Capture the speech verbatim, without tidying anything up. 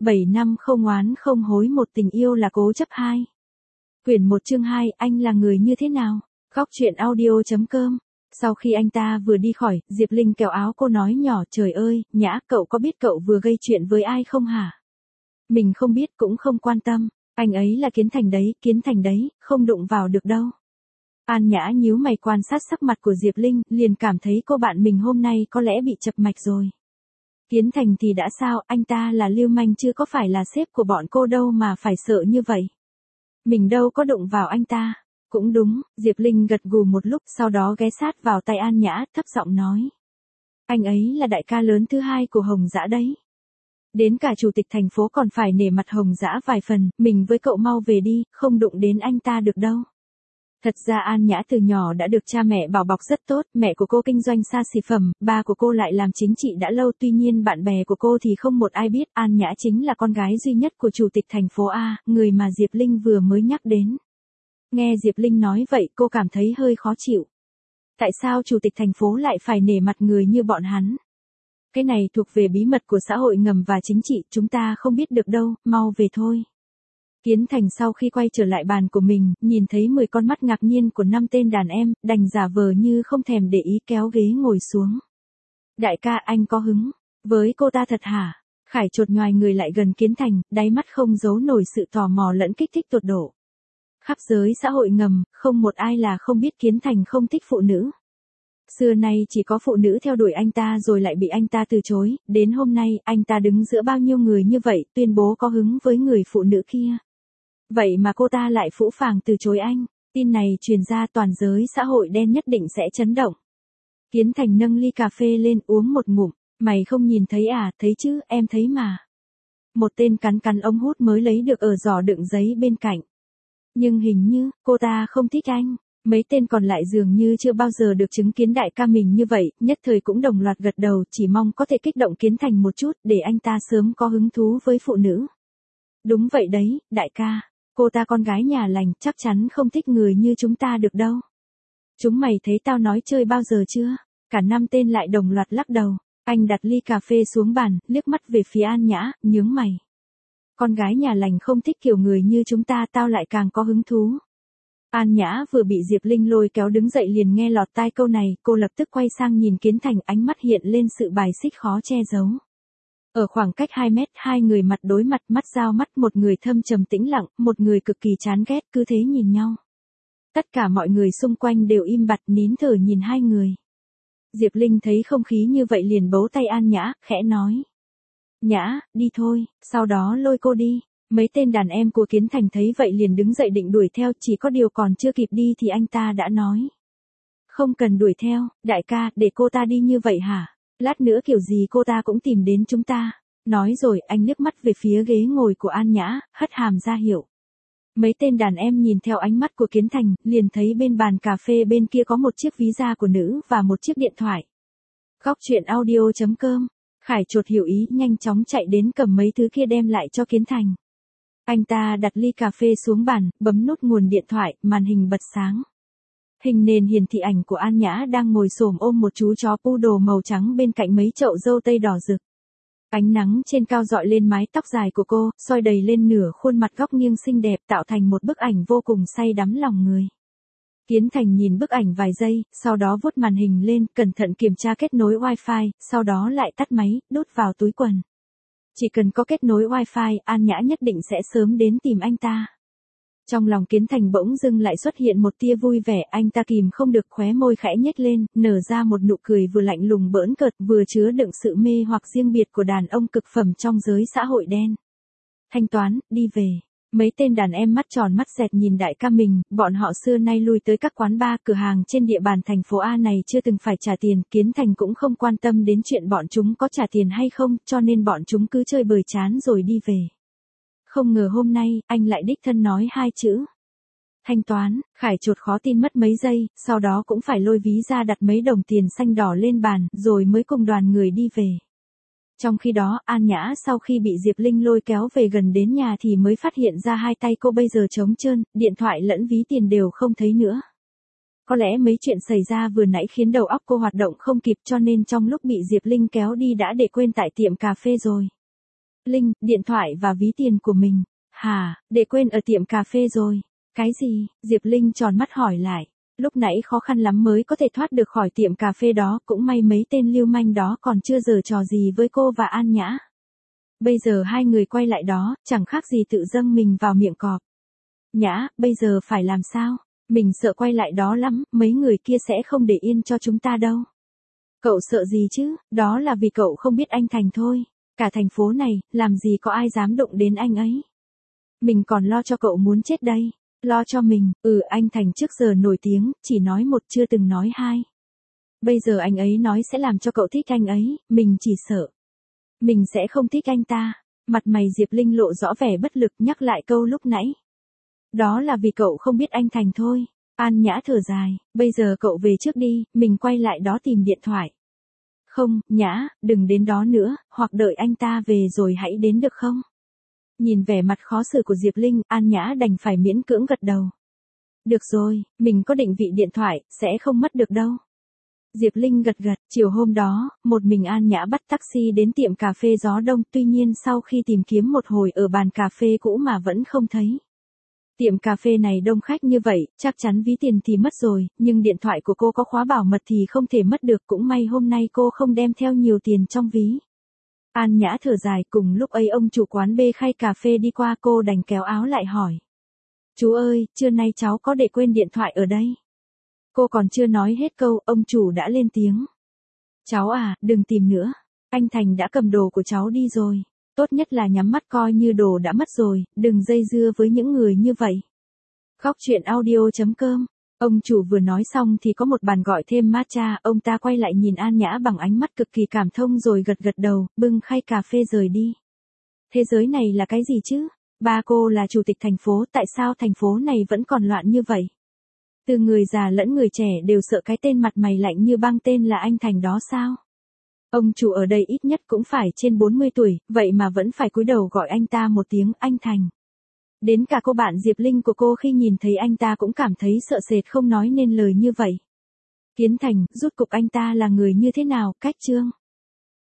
bảy năm không oán không hối một tình yêu là cố chấp hai. Quyển một chương hai, anh là người như thế nào? Góc truyện audio chấm com. Sau khi anh ta vừa đi khỏi, Diệp Linh kéo áo cô nói nhỏ, trời ơi, Nhã, cậu có biết cậu vừa gây chuyện với ai không hả? Mình không biết cũng không quan tâm, anh ấy là Kiến Thành đấy, Kiến Thành đấy, không đụng vào được đâu. An Nhã nhíu mày quan sát sắc mặt của Diệp Linh, liền cảm thấy cô bạn mình hôm nay có lẽ bị chập mạch rồi. Kiến Thành thì đã sao, anh ta là lưu manh chứ có phải là sếp của bọn cô đâu mà phải sợ như vậy. Mình đâu có đụng vào anh ta. Cũng đúng, Diệp Linh gật gù một lúc, sau đó ghé sát vào tay An Nhã, thấp giọng nói. Anh ấy là đại ca lớn thứ hai của Hồng Dã đấy. Đến cả chủ tịch thành phố còn phải nể mặt Hồng Dã vài phần, mình với cậu mau về đi, không đụng đến anh ta được đâu. Thật ra An Nhã từ nhỏ đã được cha mẹ bảo bọc rất tốt, mẹ của cô kinh doanh xa xỉ phẩm, ba của cô lại làm chính trị đã lâu, tuy nhiên bạn bè của cô thì không một ai biết An Nhã chính là con gái duy nhất của chủ tịch thành phố A, người mà Diệp Linh vừa mới nhắc đến. Nghe Diệp Linh nói vậy cô cảm thấy hơi khó chịu. Tại sao chủ tịch thành phố lại phải nể mặt người như bọn hắn? Cái này thuộc về bí mật của xã hội ngầm và chính trị, chúng ta không biết được đâu, mau về thôi. Kiến Thành sau khi quay trở lại bàn của mình, nhìn thấy mười con mắt ngạc nhiên của năm tên đàn em, đành giả vờ như không thèm để ý kéo ghế ngồi xuống. Đại ca, anh có hứng với cô ta thật hả? Khải chột nhoài người lại gần Kiến Thành, đáy mắt không giấu nổi sự tò mò lẫn kích thích tột độ. Khắp giới xã hội ngầm, không một ai là không biết Kiến Thành không thích phụ nữ. Xưa nay chỉ có phụ nữ theo đuổi anh ta rồi lại bị anh ta từ chối, đến hôm nay anh ta đứng giữa bao nhiêu người như vậy, tuyên bố có hứng với người phụ nữ kia. Vậy mà cô ta lại phũ phàng từ chối anh, tin này truyền ra toàn giới xã hội đen nhất định sẽ chấn động. Kiến Thành nâng ly cà phê lên uống một ngụm, mày không nhìn thấy à, thấy chứ, em thấy mà. Một tên cắn cắn ống hút mới lấy được ở giỏ đựng giấy bên cạnh. Nhưng hình như, cô ta không thích anh. Mấy tên còn lại dường như chưa bao giờ được chứng kiến đại ca mình như vậy, nhất thời cũng đồng loạt gật đầu, chỉ mong có thể kích động Kiến Thành một chút, để anh ta sớm có hứng thú với phụ nữ. Đúng vậy đấy, đại ca. Cô ta con gái nhà lành, chắc chắn không thích người như chúng ta được đâu. Chúng mày thấy tao nói chơi bao giờ chưa? Cả năm tên lại đồng loạt lắc đầu. Anh đặt ly cà phê xuống bàn, liếc mắt về phía An Nhã, nhướng mày. Con gái nhà lành không thích kiểu người như chúng ta, tao lại càng có hứng thú. An Nhã vừa bị Diệp Linh lôi kéo đứng dậy liền nghe lọt tai câu này, cô lập tức quay sang nhìn Kiến Thành, ánh mắt hiện lên sự bài xích khó che giấu. Ở khoảng cách hai mét, hai người mặt đối mặt, mắt giao mắt, một người thâm trầm tĩnh lặng, một người cực kỳ chán ghét, cứ thế nhìn nhau. Tất cả mọi người xung quanh đều im bặt nín thở nhìn hai người. Diệp Linh thấy không khí như vậy liền bấu tay An Nhã, khẽ nói. Nhã, đi thôi, sau đó lôi cô đi. Mấy tên đàn em của Kiến Thành thấy vậy liền đứng dậy định đuổi theo, chỉ có điều còn chưa kịp đi thì anh ta đã nói. Không cần đuổi theo, đại ca, để cô ta đi như vậy hả? Lát nữa kiểu gì cô ta cũng tìm đến chúng ta. Nói rồi anh liếc mắt về phía ghế ngồi của An Nhã, hất hàm ra hiệu. Mấy tên đàn em nhìn theo ánh mắt của Kiến Thành, liền thấy bên bàn cà phê bên kia có một chiếc ví da của nữ và một chiếc điện thoại. Góc truyện audio chấm com. Khải chột hiểu ý, nhanh chóng chạy đến cầm mấy thứ kia đem lại cho Kiến Thành. Anh ta đặt ly cà phê xuống bàn, bấm nút nguồn điện thoại, màn hình bật sáng. Hình nền hiển thị ảnh của An Nhã đang ngồi xổm ôm một chú chó poodle màu trắng bên cạnh mấy chậu dâu tây đỏ rực. Ánh nắng trên cao dọi lên mái tóc dài của cô, soi đầy lên nửa khuôn mặt góc nghiêng xinh đẹp, tạo thành một bức ảnh vô cùng say đắm lòng người. Kiến Thành nhìn bức ảnh vài giây, sau đó vuốt màn hình lên, cẩn thận kiểm tra kết nối wifi, sau đó lại tắt máy, đút vào túi quần. Chỉ cần có kết nối wifi, An Nhã nhất định sẽ sớm đến tìm anh ta. Trong lòng Kiến Thành bỗng dưng lại xuất hiện một tia vui vẻ, anh ta kìm không được khóe môi khẽ nhếch lên, nở ra một nụ cười vừa lạnh lùng bỡn cợt, vừa chứa đựng sự mê hoặc riêng biệt của đàn ông cực phẩm trong giới xã hội đen. Thanh toán, đi về. Mấy tên đàn em mắt tròn mắt dẹt nhìn đại ca mình, bọn họ xưa nay lui tới các quán bar, cửa hàng trên địa bàn thành phố A này chưa từng phải trả tiền, Kiến Thành cũng không quan tâm đến chuyện bọn chúng có trả tiền hay không, cho nên bọn chúng cứ chơi bời chán rồi đi về. Không ngờ hôm nay, anh lại đích thân nói hai chữ. Thanh toán, Khải chột khó tin mất mấy giây, sau đó cũng phải lôi ví ra đặt mấy đồng tiền xanh đỏ lên bàn, rồi mới cùng đoàn người đi về. Trong khi đó, An Nhã sau khi bị Diệp Linh lôi kéo về gần đến nhà thì mới phát hiện ra hai tay cô bây giờ trống trơn, điện thoại lẫn ví tiền đều không thấy nữa. Có lẽ mấy chuyện xảy ra vừa nãy khiến đầu óc cô hoạt động không kịp cho nên trong lúc bị Diệp Linh kéo đi đã để quên tại tiệm cà phê rồi. Linh, điện thoại và ví tiền của mình. Hả, để quên ở tiệm cà phê rồi. Cái gì? Diệp Linh tròn mắt hỏi lại. Lúc nãy khó khăn lắm mới có thể thoát được khỏi tiệm cà phê đó, cũng may mấy tên lưu manh đó còn chưa giở trò gì với cô và An Nhã. Bây giờ hai người quay lại đó, chẳng khác gì tự dâng mình vào miệng cọp. Nhã, bây giờ phải làm sao? Mình sợ quay lại đó lắm, mấy người kia sẽ không để yên cho chúng ta đâu. Cậu sợ gì chứ, đó là vì cậu không biết anh Thành thôi. Cả thành phố này, làm gì có ai dám đụng đến anh ấy. Mình còn lo cho cậu muốn chết đây. Lo cho mình, ừ anh Thành trước giờ nổi tiếng, chỉ nói một chưa từng nói hai. Bây giờ anh ấy nói sẽ làm cho cậu thích anh ấy, mình chỉ sợ. Mình sẽ không thích anh ta. Mặt mày Diệp Linh lộ rõ vẻ bất lực nhắc lại câu lúc nãy. Đó là vì cậu không biết anh Thành thôi. An Nhã thở dài, bây giờ cậu về trước đi, mình quay lại đó tìm điện thoại. Không, Nhã, đừng đến đó nữa, hoặc đợi anh ta về rồi hãy đến được không? Nhìn vẻ mặt khó xử của Diệp Linh, An Nhã đành phải miễn cưỡng gật đầu. Được rồi, mình có định vị điện thoại, sẽ không mất được đâu. Diệp Linh gật gật, chiều hôm đó, một mình An Nhã bắt taxi đến tiệm cà phê Gió Đông, tuy nhiên sau khi tìm kiếm một hồi ở bàn cà phê cũ mà vẫn không thấy. Tiệm cà phê này đông khách như vậy, chắc chắn ví tiền thì mất rồi, nhưng điện thoại của cô có khóa bảo mật thì không thể mất được, cũng may hôm nay cô không đem theo nhiều tiền trong ví. An Nhã thở dài, cùng lúc ấy ông chủ quán bê khay cà phê đi qua, cô đành kéo áo lại hỏi. Chú ơi, trưa nay cháu có để quên điện thoại ở đây. Cô còn chưa nói hết câu, ông chủ đã lên tiếng. Cháu à, đừng tìm nữa. Anh Thành đã cầm đồ của cháu đi rồi. Tốt nhất là nhắm mắt coi như đồ đã mất rồi, đừng dây dưa với những người như vậy. Khóc chuyện audio chấm com. Ông chủ vừa nói xong thì có một bàn gọi thêm matcha, ông ta quay lại nhìn An Nhã bằng ánh mắt cực kỳ cảm thông rồi gật gật đầu, bưng khay cà phê rời đi. Thế giới này là cái gì chứ? Ba cô là chủ tịch thành phố, tại sao thành phố này vẫn còn loạn như vậy? Từ người già lẫn người trẻ đều sợ cái tên mặt mày lạnh như băng tên là anh Thành đó sao? Ông chủ ở đây ít nhất cũng phải trên bốn mươi tuổi, vậy mà vẫn phải cúi đầu gọi anh ta một tiếng anh Thành. Đến cả cô bạn Diệp Linh của cô khi nhìn thấy anh ta cũng cảm thấy sợ sệt không nói nên lời như vậy. Kiến Thành, rốt cục anh ta là người như thế nào, cách chương?